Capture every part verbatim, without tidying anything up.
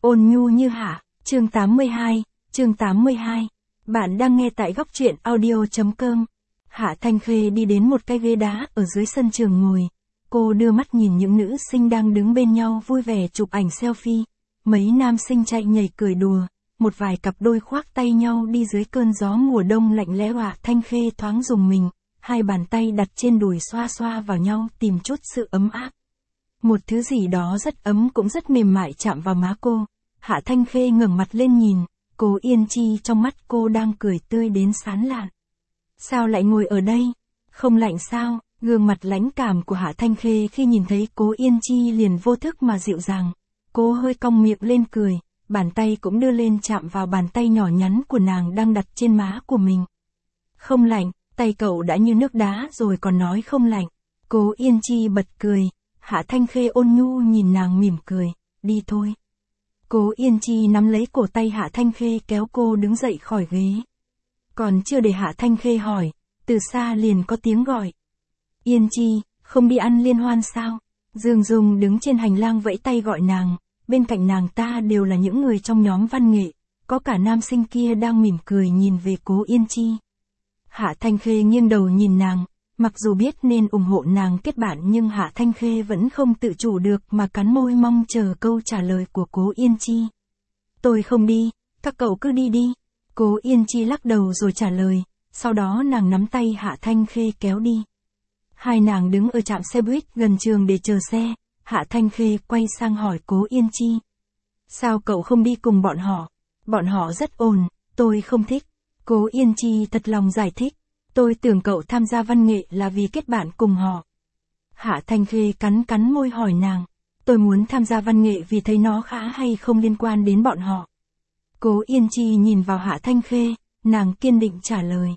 Ôn nhu như Hạ, chương tám mươi hai, chương tám mươi hai. Bạn đang nghe tại góc truyện audio chấm com. Hạ Thanh Khê đi đến một cái ghế đá ở dưới sân trường ngồi. Cô đưa mắt nhìn những nữ sinh đang đứng bên nhau vui vẻ chụp ảnh selfie. Mấy nam sinh chạy nhảy cười đùa, một vài cặp đôi khoác tay nhau đi dưới cơn gió mùa đông lạnh lẽo. Hạ Thanh Khê thoáng rùng mình, hai bàn tay đặt trên đùi xoa xoa vào nhau tìm chút sự ấm áp. Một thứ gì đó rất ấm cũng rất mềm mại chạm vào má cô. Hạ Thanh Khê ngẩng mặt lên nhìn, Cố Yên Chi trong mắt cô đang cười tươi đến sán lạn. Sao lại ngồi ở đây? Không lạnh sao? Gương mặt lãnh cảm của Hạ Thanh Khê khi nhìn thấy Cố Yên Chi liền vô thức mà dịu dàng. Cô hơi cong miệng lên cười, bàn tay cũng đưa lên chạm vào bàn tay nhỏ nhắn của nàng đang đặt trên má của mình. Không lạnh, tay cậu đã như nước đá rồi còn nói không lạnh. Cố Yên Chi bật cười, Hạ Thanh Khê ôn nhu nhìn nàng mỉm cười, đi thôi. Cố Yên Chi nắm lấy cổ tay Hạ Thanh Khê kéo cô đứng dậy khỏi ghế. Còn chưa để Hạ Thanh Khê hỏi, từ xa liền có tiếng gọi. Yên Chi, không đi ăn liên hoan sao? Dương Dung đứng trên hành lang vẫy tay gọi nàng, bên cạnh nàng ta đều là những người trong nhóm văn nghệ, có cả nam sinh kia đang mỉm cười nhìn về Cố Yên Chi. Hạ Thanh Khê nghiêng đầu nhìn nàng, mặc dù biết nên ủng hộ nàng kết bạn nhưng Hạ Thanh Khê vẫn không tự chủ được mà cắn môi mong chờ câu trả lời của Cố Yên Chi. Tôi không đi, các cậu cứ đi đi. Cố Yên Chi lắc đầu rồi trả lời, sau đó nàng nắm tay Hạ Thanh Khê kéo đi. Hai nàng đứng ở trạm xe buýt gần trường để chờ xe, Hạ Thanh Khê quay sang hỏi Cố Yên Chi. Sao cậu không đi cùng bọn họ? Bọn họ rất ồn, tôi không thích. Cố Yên Chi thật lòng giải thích. Tôi tưởng cậu tham gia văn nghệ là vì kết bạn cùng họ. Hạ Thanh Khê cắn cắn môi hỏi nàng. Tôi muốn tham gia văn nghệ vì thấy nó khá hay không liên quan đến bọn họ. Cố Yên Chi nhìn vào Hạ Thanh Khê, nàng kiên định trả lời.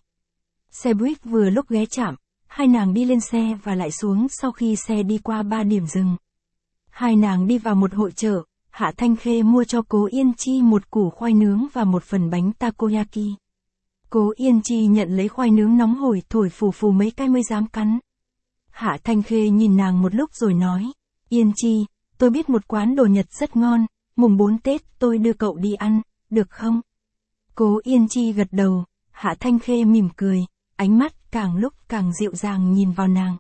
Xe buýt vừa lúc ghé trạm, hai nàng đi lên xe và lại xuống sau khi xe đi qua ba điểm dừng. Hai nàng đi vào một hội chợ, Hạ Thanh Khê mua cho Cố Yên Chi một củ khoai nướng và một phần bánh takoyaki. Cố Yên Chi nhận lấy khoai nướng nóng hổi thổi phù phù mấy cái mới dám cắn. Hạ Thanh Khê nhìn nàng một lúc rồi nói, Yên Chi, tôi biết một quán đồ Nhật rất ngon, mùng bốn Tết tôi đưa cậu đi ăn, được không? Cố Yên Chi gật đầu, Hạ Thanh Khê mỉm cười, ánh mắt càng lúc càng dịu dàng nhìn vào nàng.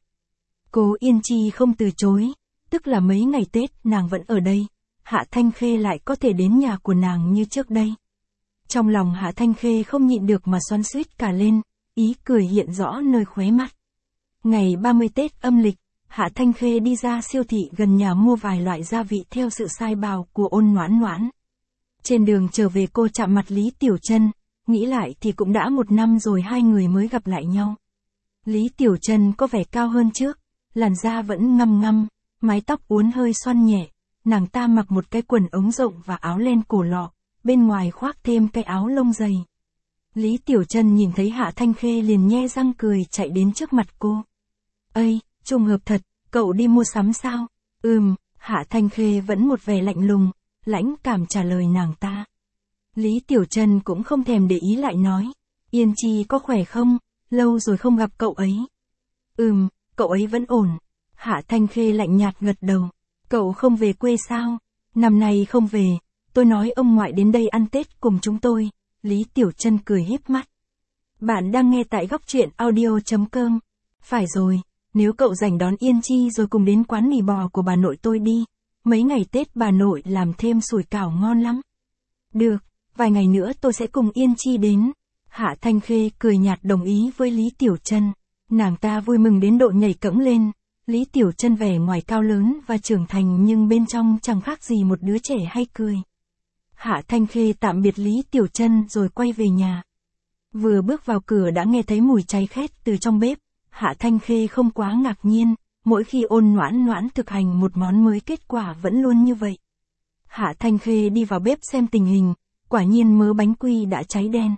Cố Yên Chi không từ chối, tức là mấy ngày Tết nàng vẫn ở đây, Hạ Thanh Khê lại có thể đến nhà của nàng như trước đây. Trong lòng Hạ Thanh Khê không nhịn được mà xoắn xuýt cả lên, ý cười hiện rõ nơi khóe mắt. Ngày ba mươi Tết âm lịch, Hạ Thanh Khê đi ra siêu thị gần nhà mua vài loại gia vị theo sự sai bảo của Ôn Noãn Noãn. Trên đường trở về cô chạm mặt Lý Tiểu Trân, nghĩ lại thì cũng đã một năm rồi hai người mới gặp lại nhau. Lý Tiểu Trân có vẻ cao hơn trước, làn da vẫn ngăm ngăm, mái tóc uốn hơi xoăn nhẹ, nàng ta mặc một cái quần ống rộng và áo len cổ lọ. Bên ngoài khoác thêm cái áo lông dày. Lý Tiểu Trân nhìn thấy Hạ Thanh Khê liền nhe răng cười chạy đến trước mặt cô. Ây, trùng hợp thật, cậu đi mua sắm sao? Ừm, Hạ Thanh Khê vẫn một vẻ lạnh lùng, lãnh cảm trả lời nàng ta. Lý Tiểu Trân cũng không thèm để ý lại nói. Yên Chi có khỏe không? Lâu rồi không gặp cậu ấy. Ừm, cậu ấy vẫn ổn. Hạ Thanh Khê lạnh nhạt gật đầu. Cậu không về quê sao? Năm nay không về. Tôi nói ông ngoại đến đây ăn Tết cùng chúng tôi. Lý Tiểu Trân cười híp mắt. Bạn đang nghe tại góc truyện audio chấm com. Phải rồi, nếu cậu rảnh đón Yên Chi rồi cùng đến quán mì bò của bà nội tôi đi. Mấy ngày Tết bà nội làm thêm sủi cảo ngon lắm. Được, vài ngày nữa tôi sẽ cùng Yên Chi đến. Hạ Thanh Khê cười nhạt đồng ý với Lý Tiểu Trân. Nàng ta vui mừng đến độ nhảy cẫng lên. Lý Tiểu Trân vẻ ngoài cao lớn và trưởng thành nhưng bên trong chẳng khác gì một đứa trẻ hay cười. Hạ Thanh Khê tạm biệt Lý Tiểu Trân rồi quay về nhà. Vừa bước vào cửa đã nghe thấy mùi cháy khét từ trong bếp, Hạ Thanh Khê không quá ngạc nhiên, mỗi khi Ôn Noãn Noãn thực hành một món mới kết quả vẫn luôn như vậy. Hạ Thanh Khê đi vào bếp xem tình hình, quả nhiên mớ bánh quy đã cháy đen.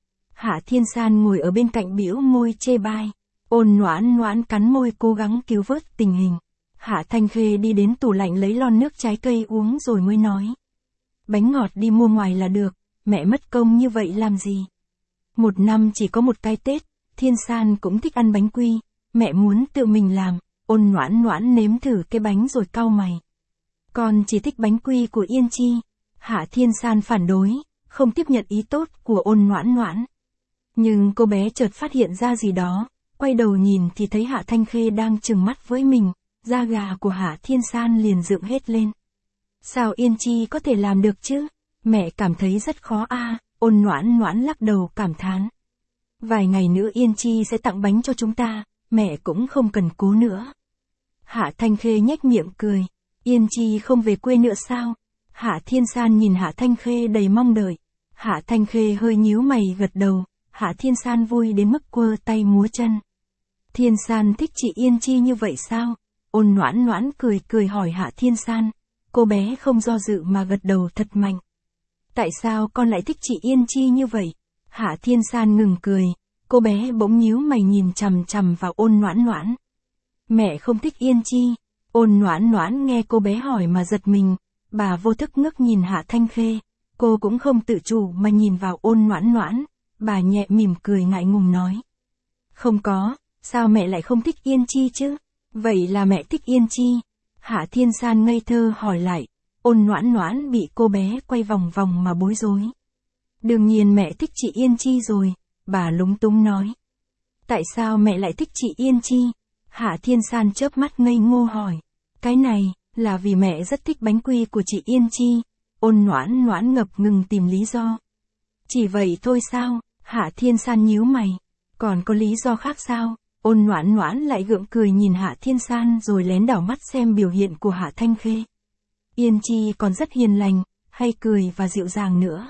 Hạ Thiên San ngồi ở bên cạnh bĩu môi chê bai, Ôn Noãn Noãn cắn môi cố gắng cứu vớt tình hình. Hạ Thanh Khê đi đến tủ lạnh lấy lon nước trái cây uống rồi mới nói. Bánh ngọt đi mua ngoài là được, mẹ mất công như vậy làm gì? Một năm chỉ có một cái Tết, Thiên San cũng thích ăn bánh quy, mẹ muốn tự mình làm. Ôn Noãn Noãn nếm thử cái bánh rồi cau mày. Con chỉ thích bánh quy của Yên Chi. Hạ Thiên San phản đối, không tiếp nhận ý tốt của Ôn Noãn Noãn. Nhưng cô bé chợt phát hiện ra gì đó, quay đầu nhìn thì thấy Hạ Thanh Khê đang trừng mắt với mình, da gà của Hạ Thiên San liền dựng hết lên. Sao Yên Chi có thể làm được chứ? Mẹ cảm thấy rất khó a. À, Ôn Noãn Noãn lắc đầu cảm thán. Vài ngày nữa Yên Chi sẽ tặng bánh cho chúng ta, mẹ cũng không cần cố nữa. Hạ Thanh Khê nhếch miệng cười. Yên Chi không về quê nữa sao? Hạ Thiên San nhìn Hạ Thanh Khê đầy mong đợi. Hạ Thanh Khê hơi nhíu mày gật đầu. Hạ Thiên San vui đến mức quơ tay múa chân. Thiên San thích chị Yên Chi như vậy sao? Ôn Noãn Noãn cười cười hỏi Hạ Thiên San. Cô bé không do dự mà gật đầu thật mạnh. Tại sao con lại thích chị Yên Chi như vậy? Hạ Thiên San ngừng cười. Cô bé bỗng nhíu mày nhìn chằm chằm vào Ôn Noãn Noãn. Mẹ không thích Yên Chi. Ôn Noãn Noãn nghe cô bé hỏi mà giật mình. Bà vô thức ngước nhìn Hạ Thanh Khê. Cô cũng không tự chủ mà nhìn vào Ôn Noãn Noãn. Bà nhẹ mỉm cười ngại ngùng nói. Không có, sao mẹ lại không thích Yên Chi chứ? Vậy là mẹ thích Yên Chi. Hạ Thiên San ngây thơ hỏi lại. Ôn Noãn Noãn bị cô bé quay vòng vòng mà bối rối. Đương nhiên mẹ thích chị Yên Chi rồi, bà lúng túng nói. Tại sao mẹ lại thích chị Yên Chi? Hạ Thiên San chớp mắt ngây ngô hỏi. Cái này, là vì mẹ rất thích bánh quy của chị Yên Chi. Ôn Noãn Noãn ngập ngừng tìm lý do. Chỉ vậy thôi sao? Hạ Thiên San nhíu mày. Còn có lý do khác sao? Ôn Noãn Noãn lại gượng cười nhìn Hạ Thiên San rồi lén đảo mắt xem biểu hiện của Hạ Thanh Khê. Yên Chi còn rất hiền lành, hay cười và dịu dàng nữa.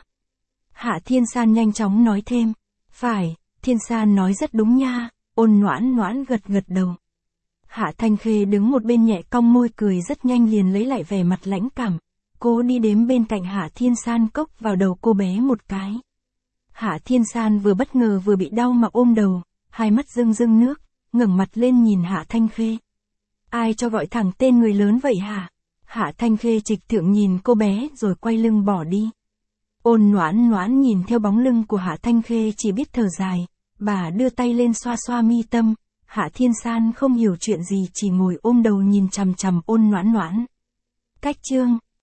Hạ Thiên San nhanh chóng nói thêm. Phải, Thiên San nói rất đúng nha. Ôn Noãn Noãn gật gật đầu. Hạ Thanh Khê đứng một bên nhẹ cong môi cười rất nhanh liền lấy lại vẻ mặt lãnh cảm. Cô đi đến bên cạnh Hạ Thiên San cốc vào đầu cô bé một cái. Hạ Thiên San vừa bất ngờ vừa bị đau mà ôm đầu, hai mắt rưng rưng nước, ngẩng mặt lên nhìn Hạ Thanh Khê. Ai cho gọi thẳng tên người lớn vậy hả? Hạ Thanh Khê trịch thượng nhìn cô bé rồi quay lưng bỏ đi. Ôn Noãn Noãn nhìn theo bóng lưng của Hạ Thanh Khê chỉ biết thở dài, bà đưa tay lên xoa xoa mi tâm. Hạ Thiên San không hiểu chuyện gì chỉ ngồi ôm đầu nhìn chằm chằm Ôn Noãn Noãn. Cách chương